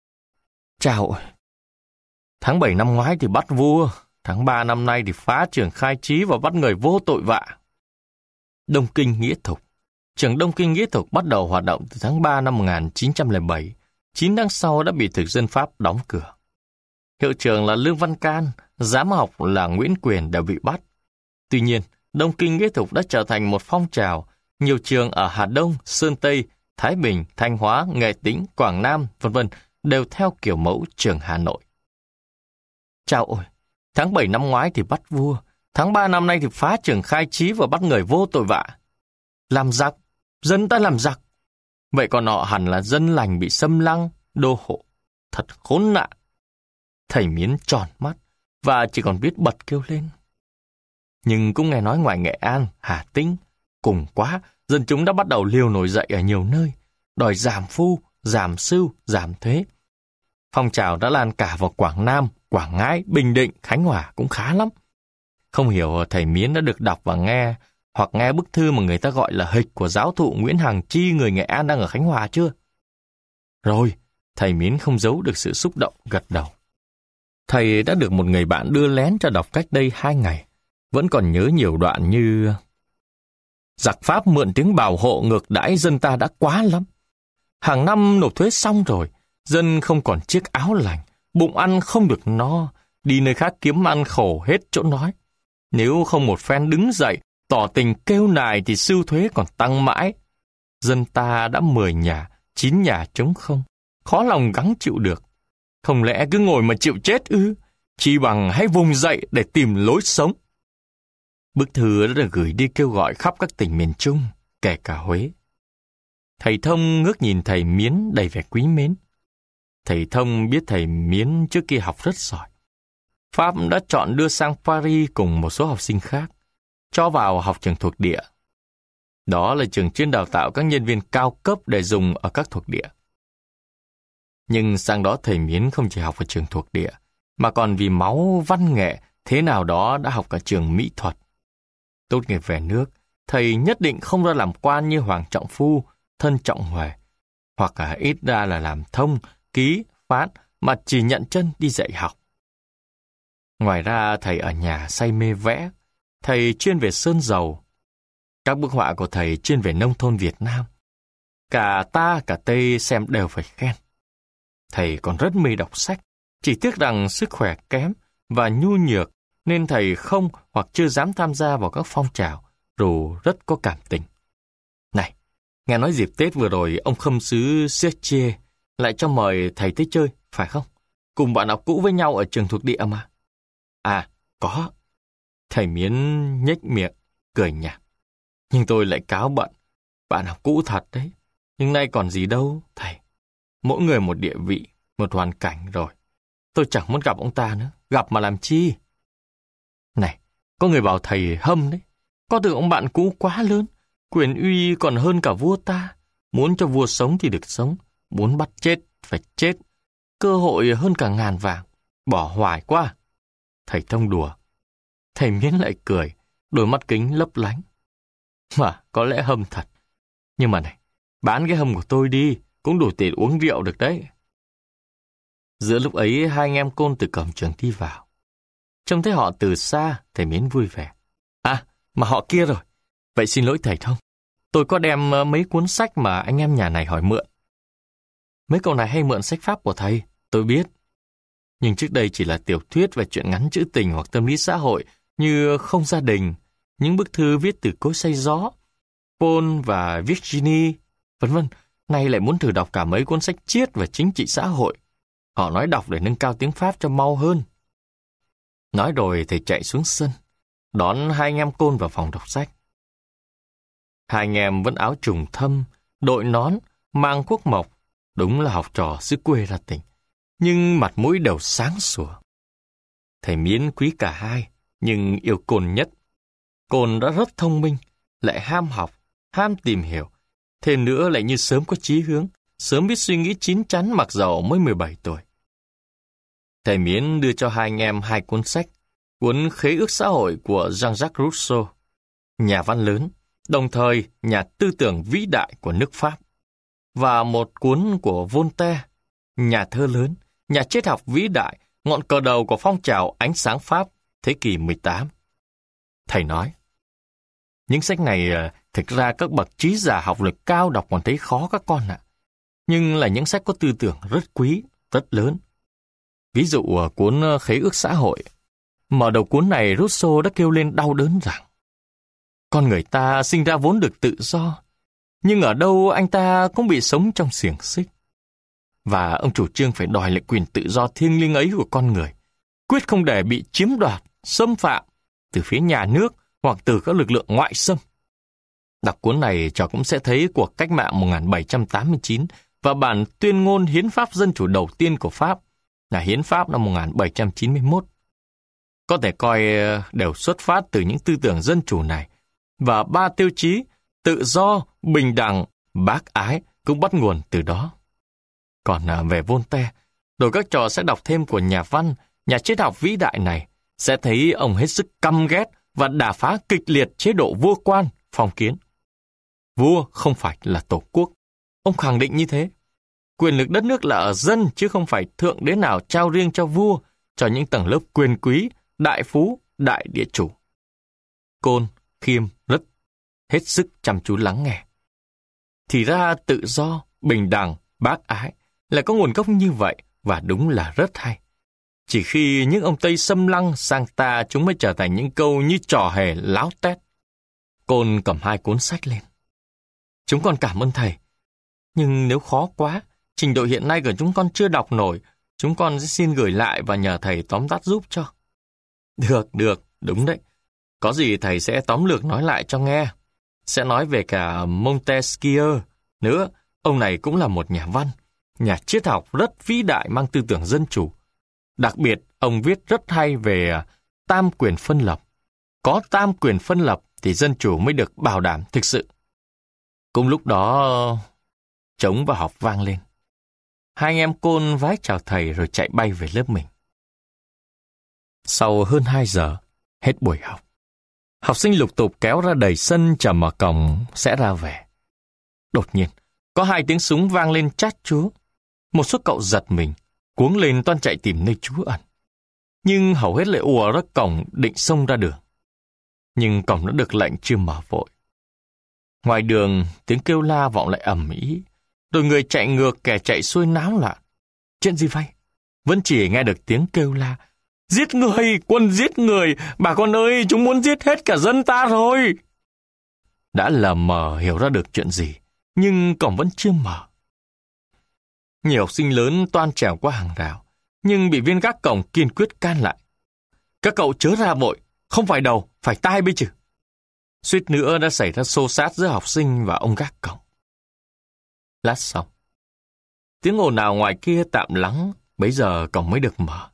Chào ơi! Tháng bảy năm ngoái thì bắt vua. Tháng ba năm nay thì phá trường Khai Trí và bắt người vô tội vạ. Đông Kinh nghĩa thục. Trường Đông Kinh nghĩa thục bắt đầu hoạt động từ tháng ba năm một nghìn chín trăm lẻ bảy. Chín tháng sau đã bị thực dân Pháp đóng cửa. Hiệu trưởng là Lương Văn Can, giám học là Nguyễn Quyền đều bị bắt. Tuy nhiên, Đông Kinh nghĩa thục đã trở thành một phong trào. Nhiều trường ở Hà Đông, Sơn Tây, Thái Bình, Thanh Hóa, Nghệ Tĩnh, Quảng Nam, vân vân đều theo kiểu mẫu trường Hà Nội. Chào ôi! Tháng bảy năm ngoái thì bắt vua, tháng ba năm nay thì phá trường Khai Trí và bắt người vô tội vạ. Làm giặc, dân ta làm giặc. Vậy còn họ hẳn là dân lành bị xâm lăng, đô hộ. Thật khốn nạn. Thầy Miến tròn mắt và chỉ còn biết bật kêu lên. Nhưng cũng nghe nói ngoài Nghệ An, Hà Tĩnh, cùng quá, dân chúng đã bắt đầu liều nổi dậy ở nhiều nơi, đòi giảm phu, giảm sưu, giảm thuế. Phong trào đã lan cả vào Quảng Nam, Quảng Ngãi, Bình Định, Khánh Hòa cũng khá lắm. Không hiểu thầy Miến đã được đọc và nghe, hoặc nghe bức thư mà người ta gọi là hịch của giáo thụ Nguyễn Hằng Chi người Nghệ An đang ở Khánh Hòa chưa? Rồi, thầy Miến không giấu được sự xúc động gật đầu. Thầy đã được một người bạn đưa lén cho đọc cách đây hai ngày, vẫn còn nhớ nhiều đoạn như... Giặc Pháp mượn tiếng bảo hộ ngược đãi dân ta đã quá lắm. Hàng năm nộp thuế xong rồi, dân không còn chiếc áo lành, bụng ăn không được no, đi nơi khác kiếm ăn khổ hết chỗ nói. Nếu không một phen đứng dậy, tỏ tình kêu nài thì sưu thuế còn tăng mãi. Dân ta đã mười nhà, chín nhà trống không, khó lòng gắng chịu được. Không lẽ cứ ngồi mà chịu chết ư? Chỉ bằng hãy vùng dậy để tìm lối sống. Bức thư đã được gửi đi kêu gọi khắp các tỉnh miền Trung, kể cả Huế. Thầy Thông ngước nhìn thầy Miến đầy vẻ quý mến. Thầy Thông biết thầy Miến trước kia học rất giỏi. Pháp đã chọn đưa sang Paris cùng một số học sinh khác, cho vào học trường thuộc địa. Đó là trường chuyên đào tạo các nhân viên cao cấp để dùng ở các thuộc địa. Nhưng sang đó thầy Miến không chỉ học ở trường thuộc địa, mà còn vì máu văn nghệ thế nào đó đã học cả trường mỹ thuật. Tốt nghiệp về nước, thầy nhất định không ra làm quan như Hoàng Trọng Phu, Thân Trọng Huệ, hoặc là ít ra là làm thông, ký, phán, mà chỉ nhận chân đi dạy học. Ngoài ra, thầy ở nhà say mê vẽ, thầy chuyên về sơn dầu. Các bức họa của thầy chuyên về nông thôn Việt Nam. Cả ta, cả Tây xem đều phải khen. Thầy còn rất mê đọc sách, chỉ tiếc rằng sức khỏe kém và nhu nhược nên thầy không hoặc chưa dám tham gia vào các phong trào, dù rất có cảm tình. Này, nghe nói dịp Tết vừa rồi ông khâm sứ Serge lại cho mời thầy tới chơi, phải không? Cùng bạn học cũ với nhau ở trường thuộc địa mà. À, có. Thầy Miến nhếch miệng, cười nhạt. Nhưng tôi lại cáo bận. Bạn học cũ thật đấy. Nhưng nay còn gì đâu, thầy. Mỗi người một địa vị, một hoàn cảnh rồi. Tôi chẳng muốn gặp ông ta nữa. Gặp mà làm chi? Này, có người bảo thầy hâm đấy. Có tưởng ông bạn cũ quá lớn. Quyền uy còn hơn cả vua ta. Muốn cho vua sống thì được sống. Muốn bắt chết, phải chết. Cơ hội hơn cả ngàn vàng. Bỏ hoài quá. Thầy thông đùa. Thầy Miến lại cười, đôi mắt kính lấp lánh. Mà, có lẽ hâm thật. Nhưng mà này, bán cái hâm của tôi đi, cũng đủ tiền uống rượu được đấy. Giữa lúc ấy, hai anh em Côn từ cổng trường đi vào. Trông thấy họ từ xa, thầy Miến vui vẻ. À, mà họ kia rồi. Vậy xin lỗi thầy thông. Tôi có đem mấy cuốn sách mà anh em nhà này hỏi mượn. Mấy cậu này hay mượn sách pháp của thầy, tôi biết. Nhưng trước đây chỉ là tiểu thuyết về chuyện ngắn trữ tình hoặc tâm lý xã hội như Không gia đình, những bức thư viết từ cối xay gió, Paul và Virginie, vân vân. Nay lại muốn thử đọc cả mấy cuốn sách triết về chính trị xã hội. Họ nói đọc để nâng cao tiếng Pháp cho mau hơn. Nói rồi thầy chạy xuống sân, đón hai anh em Côn vào phòng đọc sách. Hai anh em vẫn áo trùng thâm, đội nón, mang cuốc mộc, đúng là học trò xứ quê ra tỉnh. Nhưng mặt mũi đều sáng sủa. Thầy Miến quý cả hai, nhưng yêu Côn nhất. Côn đã rất thông minh, lại ham học, ham tìm hiểu. Thêm nữa lại như sớm có chí hướng, sớm biết suy nghĩ chín chắn mặc dầu mới mười bảy tuổi. Thầy Miến đưa cho hai anh em hai cuốn sách, cuốn Khế ước xã hội của Jean-Jacques Rousseau, nhà văn lớn, đồng thời nhà tư tưởng vĩ đại của nước Pháp, và một cuốn của Voltaire, nhà thơ lớn, nhà triết học vĩ đại, ngọn cờ đầu của phong trào ánh sáng Pháp thế kỷ mười tám. Thầy nói, những sách này thực ra các bậc trí giả học lực cao đọc còn thấy khó các con ạ. Nhưng là những sách có tư tưởng rất quý, rất lớn. Ví dụ cuốn Khế ước xã hội. Mở đầu cuốn này Rousseau đã kêu lên đau đớn rằng con người ta sinh ra vốn được tự do, nhưng ở đâu anh ta cũng bị sống trong xiềng xích. Và ông chủ trương phải đòi lại quyền tự do thiêng liêng ấy của con người, quyết không để bị chiếm đoạt, xâm phạm từ phía nhà nước hoặc từ các lực lượng ngoại xâm. Đọc cuốn này trò cũng sẽ thấy cuộc cách mạng một nghìn bảy trăm tám mươi chín và bản tuyên ngôn hiến pháp dân chủ đầu tiên của Pháp là hiến pháp năm một nghìn bảy trăm chín mươi mốt. Có thể coi đều xuất phát từ những tư tưởng dân chủ này, và ba tiêu chí tự do, bình đẳng, bác ái cũng bắt nguồn từ đó. Còn về Voltaire, rồi các trò sẽ đọc thêm của nhà văn, nhà triết học vĩ đại này, sẽ thấy ông hết sức căm ghét và đả phá kịch liệt chế độ vua quan, phong kiến. Vua không phải là tổ quốc. Ông khẳng định như thế. Quyền lực đất nước là ở dân, chứ không phải thượng đế nào trao riêng cho vua, cho những tầng lớp quyền quý, đại phú, đại địa chủ. Côn, Khiêm, rất hết sức chăm chú lắng nghe. Thì ra tự do, bình đẳng, bác ái là có nguồn gốc như vậy, và đúng là rất hay. Chỉ khi những ông Tây xâm lăng sang ta, chúng mới trở thành những câu như trò hề láo tét. Côn cầm hai cuốn sách lên. Chúng con cảm ơn thầy. Nhưng nếu khó quá, trình độ hiện nay của chúng con chưa đọc nổi, chúng con sẽ xin gửi lại và nhờ thầy tóm tắt giúp cho. Được, được, đúng đấy. Có gì thầy sẽ tóm lược nói lại cho nghe. Sẽ nói về cả Montesquieu nữa. Ông này cũng là một nhà văn, nhà triết học rất vĩ đại mang tư tưởng dân chủ. Đặc biệt, ông viết rất hay về tam quyền phân lập. Có tam quyền phân lập thì dân chủ mới được bảo đảm thực sự. Cùng lúc đó, trống vào học vang lên. Hai anh em Côn vái chào thầy rồi chạy bay về lớp mình. Sau hơn hai giờ, hết buổi học. Học sinh lục tục kéo ra đầy sân chờ mở cổng sẽ ra về. Đột nhiên, có hai tiếng súng vang lên chát chúa. Một số cậu giật mình, cuống lên toan chạy tìm nơi trú ẩn. Nhưng hầu hết lại ùa ra cổng định xông ra đường. Nhưng cổng đã được lệnh chưa mở vội. Ngoài đường, tiếng kêu la vọng lại ầm ĩ, rồi người chạy ngược kẻ chạy xuôi náo loạn. Chuyện gì vậy? Vẫn chỉ nghe được tiếng kêu la. Giết người, quân giết người, bà con ơi, chúng muốn giết hết cả dân ta rồi. Đã lờ mờ hiểu ra được chuyện gì, nhưng cổng vẫn chưa mở. Nhiều học sinh lớn toan trèo qua hàng rào, nhưng bị viên gác cổng kiên quyết can lại. Các cậu chớ ra vội, không phải đầu, phải tai bây chứ. Suýt nữa đã xảy ra xô xát giữa học sinh và ông gác cổng. Lát sau, tiếng ồn ào ngoài kia tạm lắng, bấy giờ cổng mới được mở.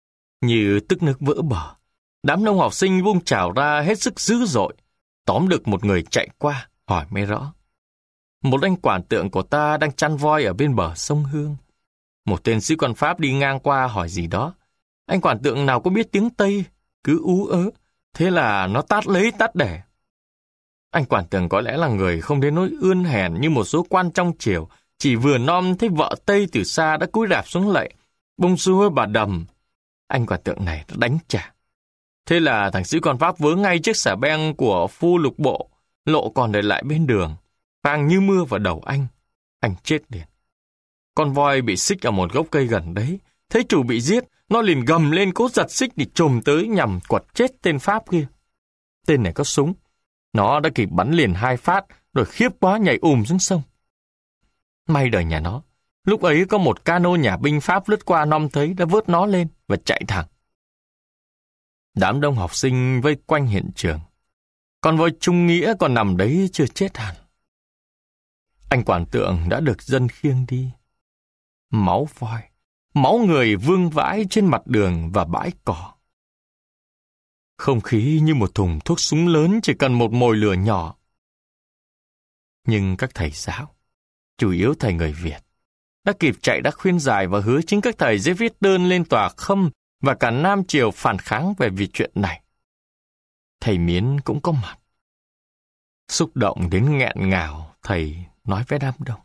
Như tức nước vỡ bờ, đám đông học sinh vung trào ra hết sức dữ dội, tóm được một người chạy qua, hỏi mới rõ. Một anh quản tượng của ta đang chăn voi ở bên bờ sông Hương. Một tên sĩ quan Pháp đi ngang qua hỏi gì đó. Anh quản tượng nào có biết tiếng Tây, cứ ú ớ, thế là nó tát lấy tát đẻ. Anh quản tượng có lẽ là người không đến nỗi ươn hèn như một số quan trong triều, chỉ vừa nom thấy vợ Tây từ xa đã cúi rạp xuống lạy, bông xua bà đầm. Anh quản tượng này đã đánh trả. Thế là thằng sĩ quan Pháp vớ ngay chiếc xà beng của phu lục bộ, lộ còn để lại bên đường, vang như mưa vào đầu anh. Anh chết liền. Con voi bị xích ở một gốc cây gần đấy, thấy chủ bị giết, nó liền gầm lên cố giật xích để trồm tới nhằm quật chết tên Pháp kia. Tên này có súng, nó đã kịp bắn liền hai phát, rồi khiếp quá nhảy ùm xuống sông. May đời nhà nó, lúc ấy có một cano nhà binh Pháp lướt qua nom thấy đã vớt nó lên và chạy thẳng. Đám đông học sinh vây quanh hiện trường. Con voi Trung Nghĩa còn nằm đấy chưa chết hẳn. Anh quản tượng đã được dân khiêng đi. Máu voi, máu người vương vãi trên mặt đường và bãi cỏ. Không khí như một thùng thuốc súng lớn chỉ cần một mồi lửa nhỏ. Nhưng các thầy giáo, chủ yếu thầy người Việt, đã kịp chạy đã khuyên giải và hứa chính các thầy sẽ viết đơn lên tòa Khâm và cả Nam Triều phản kháng về việc chuyện này. Thầy Miến cũng có mặt. Xúc động đến nghẹn ngào, thầy nói với đám đông.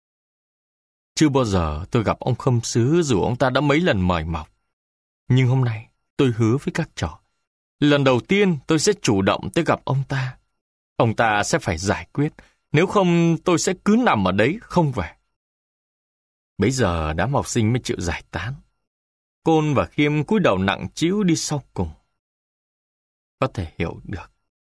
Chưa bao giờ tôi gặp ông Khâm Sứ dù ông ta đã mấy lần mời mọc. Nhưng hôm nay tôi hứa với các trò. Lần đầu tiên tôi sẽ chủ động tới gặp ông ta. Ông ta sẽ phải giải quyết, nếu không tôi sẽ cứ nằm ở đấy không về. Bấy giờ đám học sinh mới chịu giải tán. Côn và Khiêm cúi đầu nặng trĩu đi sau cùng. Có thể hiểu được.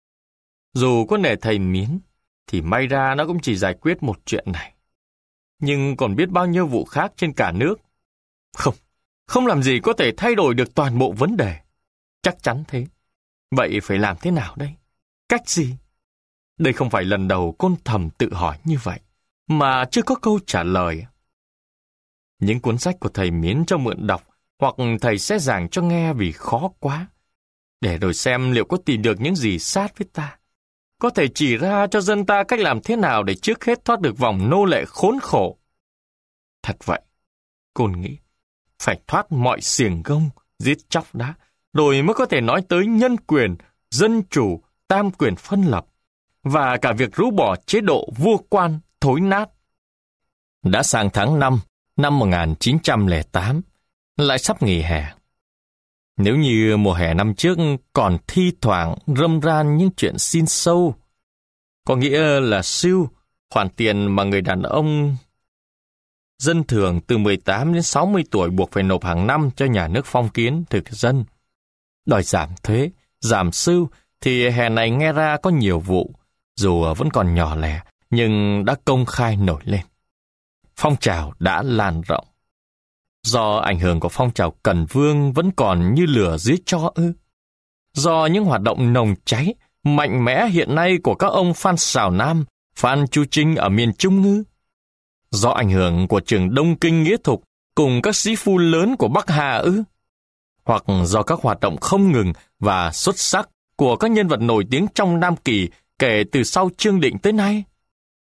Dù có nể thầy Miến, thì may ra nó cũng chỉ giải quyết một chuyện này. Nhưng còn biết bao nhiêu vụ khác trên cả nước. Không, không làm gì có thể thay đổi được toàn bộ vấn đề. Chắc chắn thế. Vậy phải làm thế nào đây? Cách gì? Đây không phải lần đầu Côn thầm tự hỏi như vậy, mà chưa có câu trả lời. Những cuốn sách của thầy Miến cho mượn đọc, hoặc thầy sẽ giảng cho nghe vì khó quá, để rồi xem liệu có tìm được những gì sát với ta. Có thể chỉ ra cho dân ta cách làm thế nào để trước hết thoát được vòng nô lệ khốn khổ. Thật vậy, Côn nghĩ, phải thoát mọi xiềng gông, giết chóc đã, rồi mới có thể nói tới nhân quyền, dân chủ, tam quyền phân lập, và cả việc rũ bỏ chế độ vua quan thối nát. Đã sang tháng năm, năm một nghìn chín trăm lẻ tám, lại sắp nghỉ hè. Nếu như mùa hè năm trước còn thi thoảng râm ran những chuyện xin sâu, có nghĩa là siêu, khoản tiền mà người đàn ông dân thường từ mười tám đến sáu mươi tuổi buộc phải nộp hàng năm cho nhà nước phong kiến thực dân. Đòi giảm thuế, giảm sưu, thì hè này nghe ra có nhiều vụ, dù vẫn còn nhỏ lẻ, nhưng đã công khai nổi lên. Phong trào đã lan rộng. Do ảnh hưởng của phong trào Cần Vương vẫn còn như lửa dưới tro ư? Do những hoạt động nồng cháy, mạnh mẽ hiện nay của các ông Phan Xào Nam, Phan Chu Trinh ở miền Trung ư? Do ảnh hưởng của trường Đông Kinh Nghĩa Thục cùng các sĩ phu lớn của Bắc Hà ư? Hoặc do các hoạt động không ngừng và xuất sắc của các nhân vật nổi tiếng trong Nam Kỳ kể từ sau Trương Định tới nay?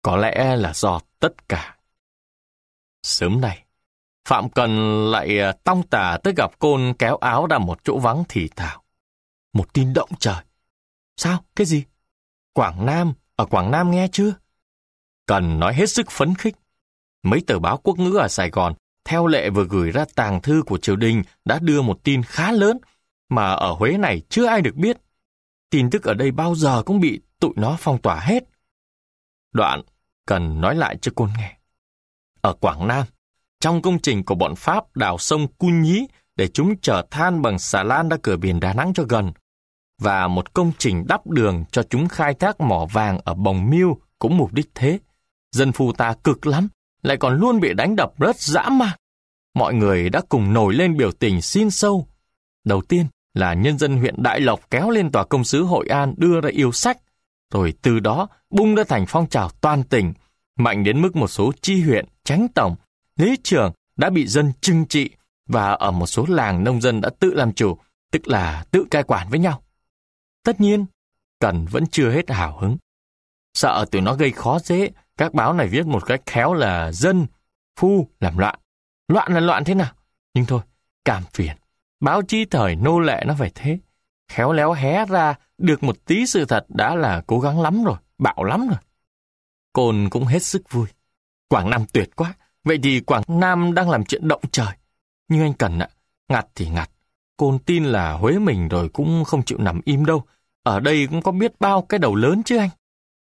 Có lẽ là do tất cả. Sớm nay, Phạm Cần lại tong tà tới gặp Côn kéo áo ra một chỗ vắng thì thào. Một tin động trời. Sao? Cái gì? Quảng Nam, ở Quảng Nam nghe chưa? Cần nói hết sức phấn khích. Mấy tờ báo quốc ngữ ở Sài Gòn, theo lệ vừa gửi ra tàng thư của triều đình, đã đưa một tin khá lớn, mà ở Huế này chưa ai được biết. Tin tức ở đây bao giờ cũng bị tụi nó phong tỏa hết. Đoạn, Cần nói lại cho Côn nghe. Ở Quảng Nam, trong công trình của bọn Pháp đào sông Cun Nhí để chúng chở than bằng xà lan ra cửa biển Đà Nẵng cho gần, và một công trình đắp đường cho chúng khai thác mỏ vàng ở Bồng Miêu cũng mục đích thế. Dân phu ta cực lắm, lại còn luôn bị đánh đập rất dã man. Mọi người đã cùng nổi lên biểu tình xin sâu. Đầu tiên là nhân dân huyện Đại Lộc kéo lên tòa công sứ Hội An đưa ra yêu sách, rồi từ đó bung ra thành phong trào toàn tỉnh, mạnh đến mức một số chi huyện, chánh tổng, lý trưởng đã bị dân trừng trị, và ở một số làng nông dân đã tự làm chủ, tức là tự cai quản với nhau. Tất nhiên, Cần vẫn chưa hết hào hứng. Sợ tụi nó gây khó dễ, các báo này viết một cách khéo là dân, phu làm loạn. Loạn là loạn thế nào? Nhưng thôi, cảm phiền. Báo chí thời nô lệ nó phải thế. Khéo léo hé ra được một tí sự thật đã là cố gắng lắm rồi, bạo lắm rồi. Côn cũng hết sức vui. Quảng Nam tuyệt quá. Vậy thì Quảng Nam đang làm chuyện động trời. Nhưng anh Cần ạ, ngặt thì ngặt. Côn tin là Huế mình rồi cũng không chịu nằm im đâu. Ở đây cũng có biết bao cái đầu lớn chứ anh.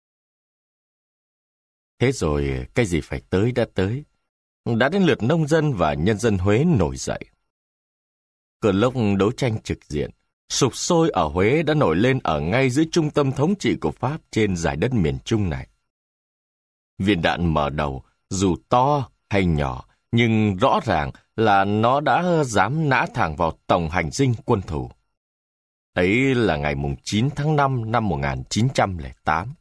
Thế rồi cái gì phải tới đã tới. Đã đến lượt nông dân và nhân dân Huế nổi dậy. Cơn lốc đấu tranh trực diện, sục sôi ở Huế đã nổi lên ở ngay giữa trung tâm thống trị của Pháp trên giải đất miền Trung này. Viên đạn mở đầu, dù to hay nhỏ, nhưng rõ ràng là nó đã dám nã thẳng vào tổng hành dinh quân thù. Ấy là ngày chín tháng năm năm một nghìn chín trăm lẻ tám.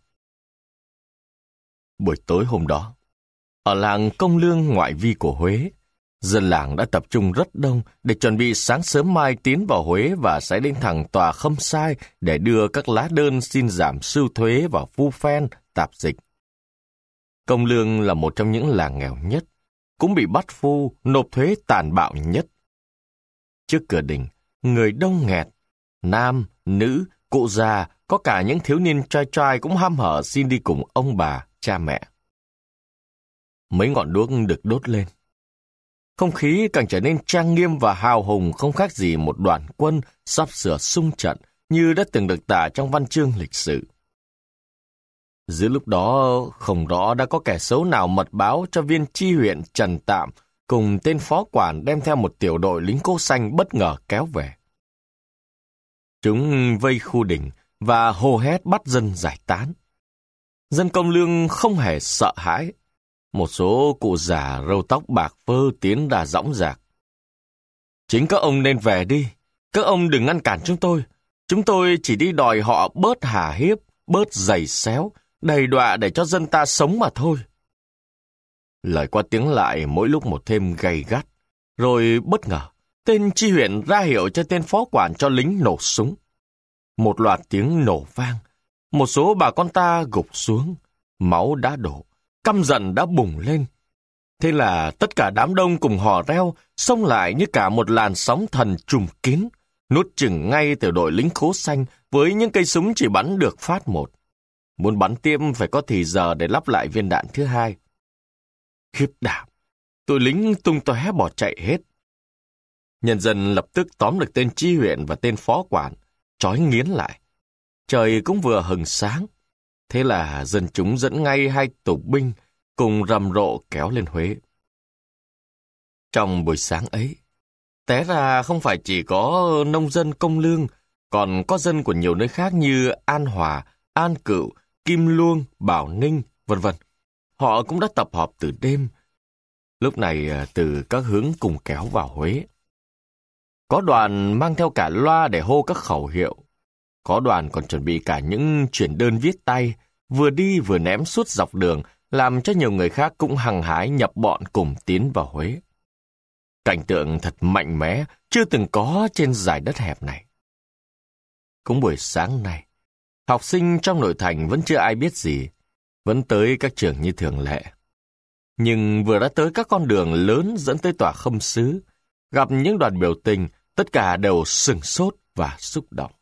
Buổi tối hôm đó, ở làng Công Lương ngoại vi của Huế, dân làng đã tập trung rất đông để chuẩn bị sáng sớm mai tiến vào Huế và sẽ đến thẳng tòa Khâm Sai để đưa các lá đơn xin giảm sưu thuế và phu phen, tạp dịch. Công Lương là một trong những làng nghèo nhất, cũng bị bắt phu nộp thuế tàn bạo nhất. Trước cửa đình, người đông nghẹt, nam, nữ, cụ già, có cả những thiếu niên trai trai cũng hăm hở xin đi cùng ông bà, cha mẹ. Mấy ngọn đuốc được đốt lên. Không khí càng trở nên trang nghiêm và hào hùng, không khác gì một đoàn quân sắp sửa xung trận như đã từng được tả trong văn chương lịch sử. Giữa lúc đó, không rõ đã có kẻ xấu nào mật báo cho viên chi huyện Trần Tạm cùng tên phó quản đem theo một tiểu đội lính Cô Xanh bất ngờ kéo về. Chúng vây khu đình và hô hét bắt dân giải tán. Dân Công Lương không hề sợ hãi. Một số cụ già râu tóc bạc phơ tiến ra dõng dạc. Chính các ông nên về đi. Các ông đừng ngăn cản chúng tôi. Chúng tôi chỉ đi đòi họ bớt hà hiếp, bớt giày xéo, đầy đọa để cho dân ta sống mà thôi. Lời qua tiếng lại mỗi lúc một thêm gay gắt. Rồi bất ngờ, tên chi huyện ra hiệu cho tên phó quản cho lính nổ súng. Một loạt tiếng nổ vang. Một số bà con ta gục xuống. Máu đã đổ. Căm giận đã bùng lên. Thế là tất cả đám đông cùng hò reo, xông lại như cả một làn sóng thần trùm kín, nuốt chửng ngay từ đội lính Khố Xanh với những cây súng chỉ bắn được phát một. Muốn bắn tiếp phải có thì giờ để lắp lại viên đạn thứ hai. Khiếp đảm, tụi lính tung tóe bỏ chạy hết. Nhân dân lập tức tóm được tên chi huyện và tên phó quản, trói nghiến lại. Trời cũng vừa hừng sáng. Thế là dân chúng dẫn ngay hai tù binh cùng rầm rộ kéo lên Huế. Trong buổi sáng ấy, té ra không phải chỉ có nông dân Công Lương, còn có dân của nhiều nơi khác như An Hòa, An Cựu, Kim Luông, Bảo Ninh, vân vân. Họ cũng đã tập họp từ đêm. Lúc này từ các hướng cùng kéo vào Huế. Có đoàn mang theo cả loa để hô các khẩu hiệu. Có đoàn còn chuẩn bị cả những chuyển đơn viết tay, vừa đi vừa ném suốt dọc đường, làm cho nhiều người khác cũng hăng hái nhập bọn cùng tiến vào Huế. Cảnh tượng thật mạnh mẽ, chưa từng có trên dải đất hẹp này. Cũng buổi sáng nay, học sinh trong nội thành vẫn chưa ai biết gì. vẫn tới các trường như thường lệ. Nhưng vừa đã tới các con đường lớn dẫn tới tòa khâm sứ, gặp những đoàn biểu tình, tất cả đều sửng sốt và xúc động.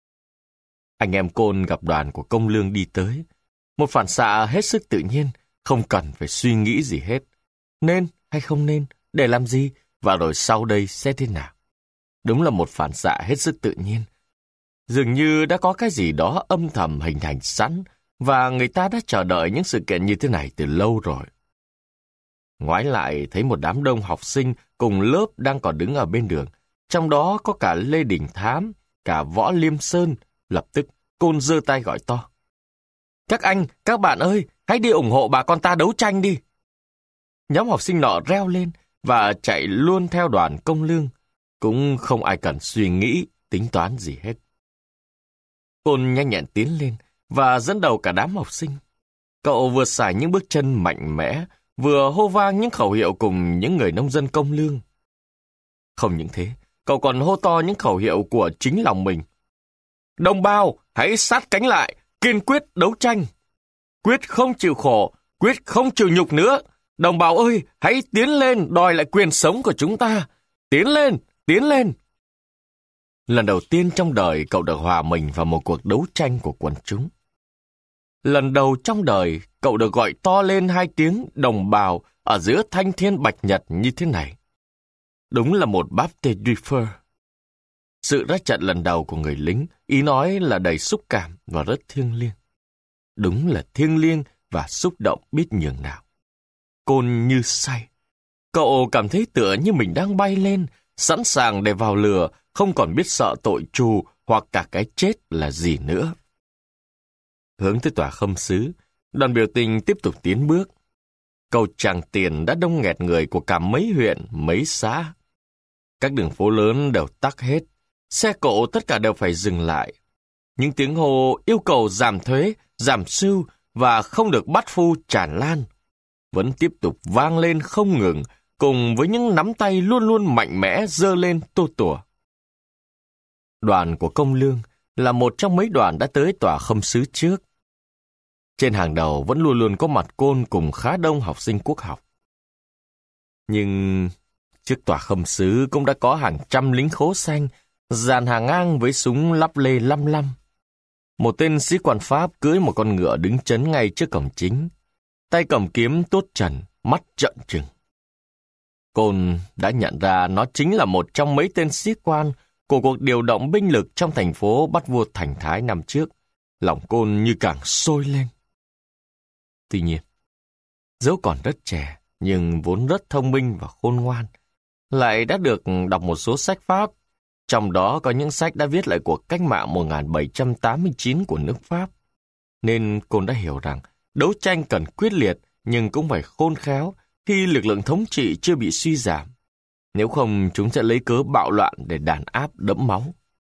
Anh em Côn gặp đoàn của công lương đi tới, một phản xạ hết sức tự nhiên, không cần phải suy nghĩ gì hết. Nên hay không nên, để làm gì, và rồi sau đây sẽ thế nào. Đúng là một phản xạ hết sức tự nhiên. Dường như đã có cái gì đó âm thầm hình thành sẵn, và người ta đã chờ đợi những sự kiện như thế này từ lâu rồi. Ngoái lại thấy một đám đông học sinh cùng lớp đang còn đứng ở bên đường, trong đó có cả Lê Đình Thám, cả Võ Liêm Sơn. Lập tức Côn giơ tay gọi to: "Các anh, các bạn ơi, hãy đi ủng hộ bà con ta đấu tranh đi!" Nhóm học sinh nọ reo lên và chạy luôn theo đoàn công lương, cũng không ai cần suy nghĩ, tính toán gì hết. Côn nhanh nhẹn tiến lên và dẫn đầu cả đám học sinh. Cậu vừa xài những bước chân mạnh mẽ, vừa hô vang những khẩu hiệu cùng những người nông dân công lương. Không những thế, cậu còn hô to những khẩu hiệu của chính lòng mình. Đồng bào, hãy sát cánh lại, kiên quyết đấu tranh. Quyết không chịu khổ, quyết không chịu nhục nữa. Đồng bào ơi, hãy tiến lên đòi lại quyền sống của chúng ta. Tiến lên, tiến lên. Lần đầu tiên trong đời cậu được hòa mình vào một cuộc đấu tranh của quần chúng. Lần đầu trong đời cậu được gọi to lên hai tiếng đồng bào ở giữa thanh thiên bạch nhật như thế này. Đúng là một baptême du feu. Sự ra trận lần đầu của người lính, ý nói là đầy xúc cảm và rất thiêng liêng. Đúng là thiêng liêng và xúc động biết nhường nào. Côn như say. Cậu cảm thấy tựa như mình đang bay lên, sẵn sàng để vào lửa, không còn biết sợ tội trù hoặc cả cái chết là gì nữa. Hướng tới tòa khâm sứ, đoàn biểu tình tiếp tục tiến bước. Cầu Tràng Tiền đã đông nghẹt người của cả mấy huyện, mấy xã. Các đường phố lớn đều tắc hết, xe cộ tất cả đều phải dừng lại. Những tiếng hô yêu cầu giảm thuế, giảm sưu và không được bắt phu tràn lan vẫn tiếp tục vang lên không ngừng, cùng với những nắm tay luôn luôn mạnh mẽ giơ lên tua tủa. Đoàn của công lương là một trong mấy đoàn đã tới tòa khâm sứ trước. Trên hàng đầu vẫn luôn luôn có mặt Côn cùng khá đông học sinh quốc học. Nhưng trước tòa khâm sứ cũng đã có hàng trăm lính khố xanh dàn hàng ngang với súng lắp lê lăm lăm. Một tên sĩ quan Pháp cưỡi một con ngựa đứng chấn ngay trước cổng chính, tay cầm kiếm tốt trần, mắt trợn trừng. Côn đã nhận ra nó chính là một trong mấy tên sĩ quan của cuộc điều động binh lực trong thành phố bắt vua Thành Thái năm trước. Lòng Côn như càng sôi lên. Tuy nhiên, dẫu còn rất trẻ, nhưng vốn rất thông minh và khôn ngoan, lại đã được đọc một số sách Pháp, trong đó có những sách đã viết lại cuộc cách mạng một nghìn bảy trăm tám mươi chín của nước Pháp. Nên Côn đã hiểu rằng đấu tranh cần quyết liệt nhưng cũng phải khôn khéo khi lực lượng thống trị chưa bị suy giảm. Nếu không, chúng sẽ lấy cớ bạo loạn để đàn áp đẫm máu.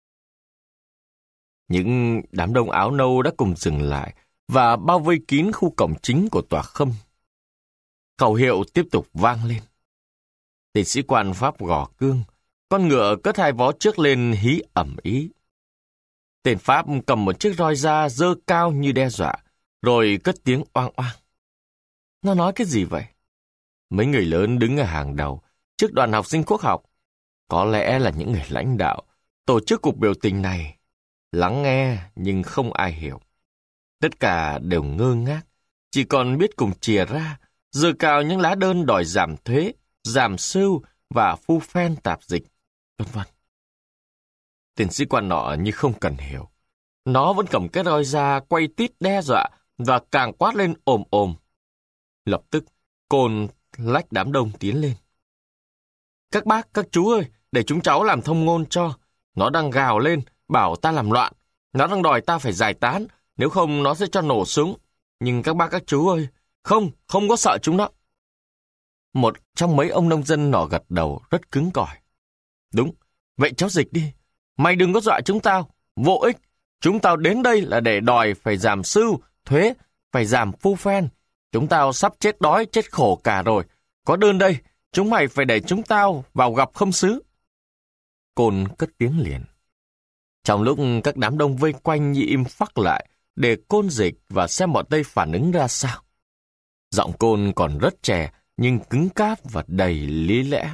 Những đám đông áo nâu đã cùng dừng lại và bao vây kín khu cổng chính của tòa khâm. Khẩu hiệu tiếp tục vang lên. Tên sĩ quan Pháp gò cương, con ngựa cất hai vó trước lên hí ẩm ý. Tên Pháp cầm một chiếc roi da giơ cao như đe dọa, rồi cất tiếng oang oang. Nó nói cái gì vậy? Mấy người lớn đứng ở hàng đầu, trước đoàn học sinh quốc học, có lẽ là những người lãnh đạo, tổ chức cuộc biểu tình này. Lắng nghe nhưng không ai hiểu. Tất cả đều ngơ ngác, chỉ còn biết cùng chìa ra, giơ cao những lá đơn đòi giảm thuế, giảm sưu và phu phen tạp dịch, vân vân. Tên sĩ quan nọ như không cần hiểu. Nó vẫn cầm cái roi da quay tít đe dọa và càng quát lên ồm ồm. Lập tức, Côn lách đám đông tiến lên. Các bác, các chú ơi, để chúng cháu làm thông ngôn cho. Nó đang gào lên, bảo ta làm loạn. Nó đang đòi ta phải giải tán, nếu không nó sẽ cho nổ súng. Nhưng các bác các chú ơi, không, không có sợ chúng đó. Một trong mấy ông nông dân nọ gật đầu rất cứng cỏi. Đúng, vậy cháu Dịch đi. Mày đừng có dọa chúng tao, vô ích. Chúng tao đến đây là để đòi phải giảm sưu, thuế, phải giảm phu phen. Chúng tao sắp chết đói, chết khổ cả rồi. Có đơn đây, chúng mày phải để chúng tao vào gặp khâm sứ. Côn cất tiếng liền. Trong lúc các đám đông vây quanh như im phắc lại, để Côn dịch và xem bọn Tây phản ứng ra sao. Giọng Côn còn rất trẻ, nhưng cứng cáp và đầy lý lẽ.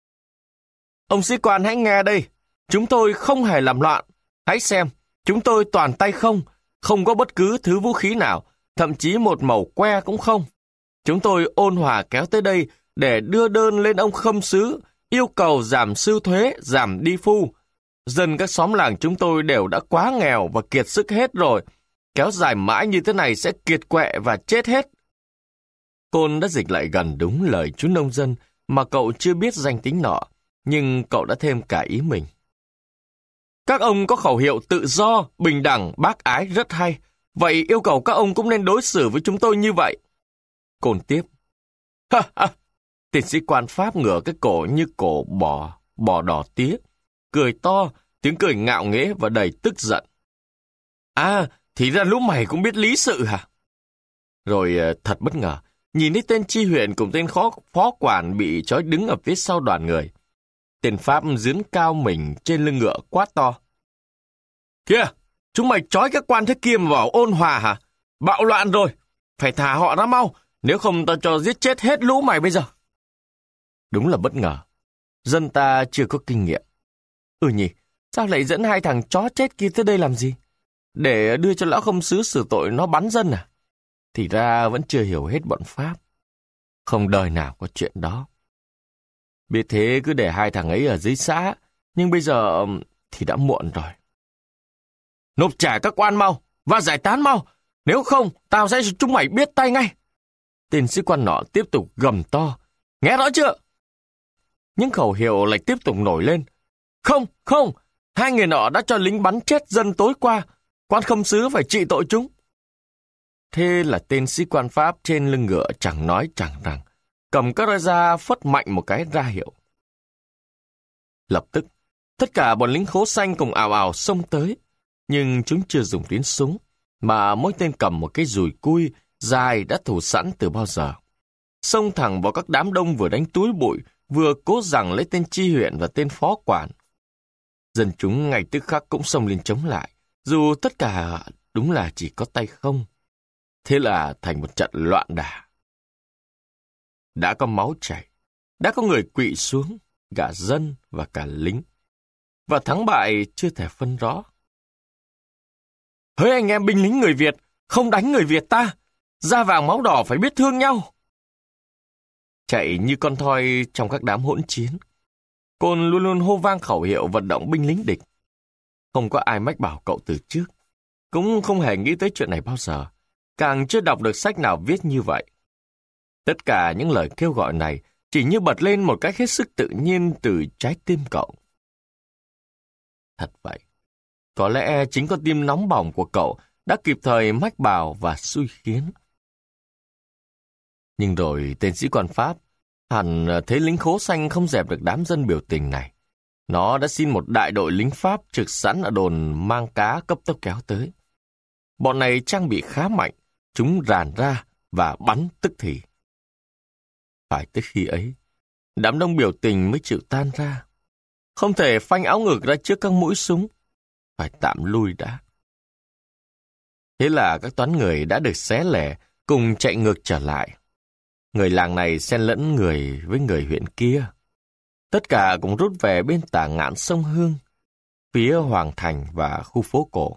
Ông sĩ quan hãy nghe đây, chúng tôi không hề làm loạn. Hãy xem, chúng tôi toàn tay không, không có bất cứ thứ vũ khí nào, thậm chí một mẩu que cũng không. Chúng tôi ôn hòa kéo tới đây để đưa đơn lên ông khâm sứ, yêu cầu giảm sưu thuế, giảm đi phu. Dân các xóm làng chúng tôi đều đã quá nghèo và kiệt sức hết rồi. Kéo dài mãi như thế này sẽ kiệt quệ và chết hết. Côn đã dịch lại gần đúng lời chú nông dân mà cậu chưa biết danh tính nọ, nhưng cậu đã thêm cả ý mình. Các ông có khẩu hiệu tự do, bình đẳng, bác ái rất hay. Vậy yêu cầu các ông cũng nên đối xử với chúng tôi như vậy. Côn tiếp. Ha ha! Tiến sĩ quan Pháp ngửa cái cổ như cổ bò, bò đỏ tía. Cười to, tiếng cười ngạo nghễ và đầy tức giận. À, thì ra lũ mày cũng biết lý sự hả? Rồi thật bất ngờ, nhìn thấy tên chi huyện cùng tên khó, phó quản bị trói đứng ở phía sau đoàn người. Tên Pháp dướn cao mình trên lưng ngựa quát to. Kìa, chúng mày trói các quan thế kia mà vào ôn hòa hả? Bạo loạn rồi, phải thả họ ra mau, nếu không ta cho giết chết hết lũ mày bây giờ. Đúng là bất ngờ, dân ta chưa có kinh nghiệm. Ừ nhỉ, sao lại dẫn hai thằng chó chết kia tới đây làm gì? Để đưa cho lão khâm sứ xử tội nó bắn dân à? Thì ra vẫn chưa hiểu hết bọn Pháp. Không đời nào có chuyện đó. Biết thế cứ để hai thằng ấy ở dưới xã, nhưng bây giờ thì đã muộn rồi. Nộp trả các quan mau, và giải tán mau, nếu không tao sẽ cho chúng mày biết tay ngay. Tên sĩ quan nọ tiếp tục gầm to, nghe rõ chưa? Những khẩu hiệu lại tiếp tục nổi lên. Không, không, hai người nọ đã cho lính bắn chết dân tối qua, quan khâm sứ phải trị tội chúng. Thế là tên sĩ quan Pháp trên lưng ngựa chẳng nói chẳng rằng, cầm các roi ra phất mạnh một cái ra hiệu. Lập tức, tất cả bọn lính khố xanh cùng ào ào xông tới, nhưng chúng chưa dùng tiếng súng, mà mỗi tên cầm một cái dùi cui dài đã thủ sẵn từ bao giờ. Xông thẳng vào các đám đông vừa đánh túi bụi, vừa cố giằng lấy tên chi huyện và tên phó quản. Dân chúng ngay tức khắc cũng xông lên chống lại, dù tất cả đúng là chỉ có tay không. Thế là thành một trận loạn đả. Đã có máu chảy, đã có người quỵ xuống, cả dân và cả lính. Và thắng bại chưa thể phân rõ. Hỡi anh em binh lính người Việt, không đánh người Việt ta, da vàng máu đỏ phải biết thương nhau. Chạy như con thoi trong các đám hỗn chiến, Côn luôn luôn hô vang khẩu hiệu vận động binh lính địch. Không có ai mách bảo cậu từ trước, cũng không hề nghĩ tới chuyện này bao giờ, càng chưa đọc được sách nào viết như vậy. Tất cả những lời kêu gọi này chỉ như bật lên một cách hết sức tự nhiên từ trái tim cậu. Thật vậy, có lẽ chính con tim nóng bỏng của cậu đã kịp thời mách bảo và xui khiến. Nhưng rồi tên sĩ quan Pháp hẳn thấy lính khố xanh không dẹp được đám dân biểu tình này. Nó đã xin một đại đội lính Pháp trực sẵn ở đồn mang cá cấp tốc kéo tới. Bọn này trang bị khá mạnh, chúng ràn ra và bắn tức thì. Phải tới khi ấy, đám đông biểu tình mới chịu tan ra. Không thể phanh áo ngực ra trước các mũi súng, phải tạm lui đã. Thế là các toán người đã được xé lẻ, cùng chạy ngược trở lại. Người làng này xen lẫn người với người huyện kia. Tất cả cũng rút về bên tả ngạn sông Hương, phía Hoàng Thành và khu phố cổ.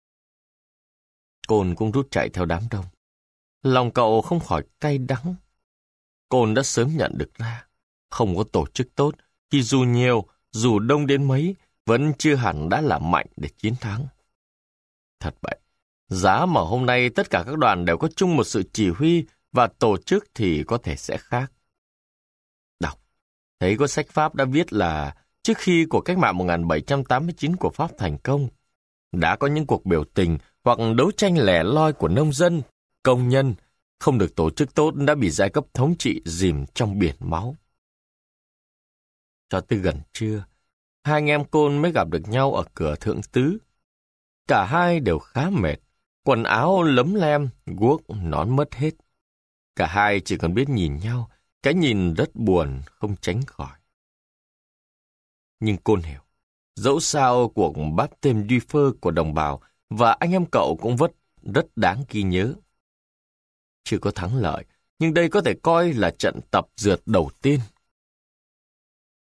Côn cũng rút chạy theo đám đông. Lòng cậu không khỏi cay đắng. Côn đã sớm nhận được ra, không có tổ chức tốt, thì dù nhiều, dù đông đến mấy, vẫn chưa hẳn đã là mạnh để chiến thắng. Thật vậy, giá mà hôm nay tất cả các đoàn đều có chung một sự chỉ huy và tổ chức thì có thể sẽ khác. Đọc, thấy có sách Pháp đã viết là trước khi cuộc cách mạng một nghìn bảy trăm tám mươi chín của Pháp thành công, đã có những cuộc biểu tình hoặc đấu tranh lẻ loi của nông dân, công nhân, không được tổ chức tốt đã bị giai cấp thống trị dìm trong biển máu. Cho tới gần trưa, hai anh em Côn mới gặp được nhau ở cửa Thượng Tứ. Cả hai đều khá mệt, quần áo lấm lem, guốc, nón mất hết. Cả hai chỉ còn biết nhìn nhau, cái nhìn rất buồn, không tránh khỏi. Nhưng Côn hiểu, dẫu sao cuộc báp tên Duy Phơ của đồng bào và anh em cậu cũng vất rất đáng ghi nhớ. Chưa có thắng lợi, nhưng đây có thể coi là trận tập dượt đầu tiên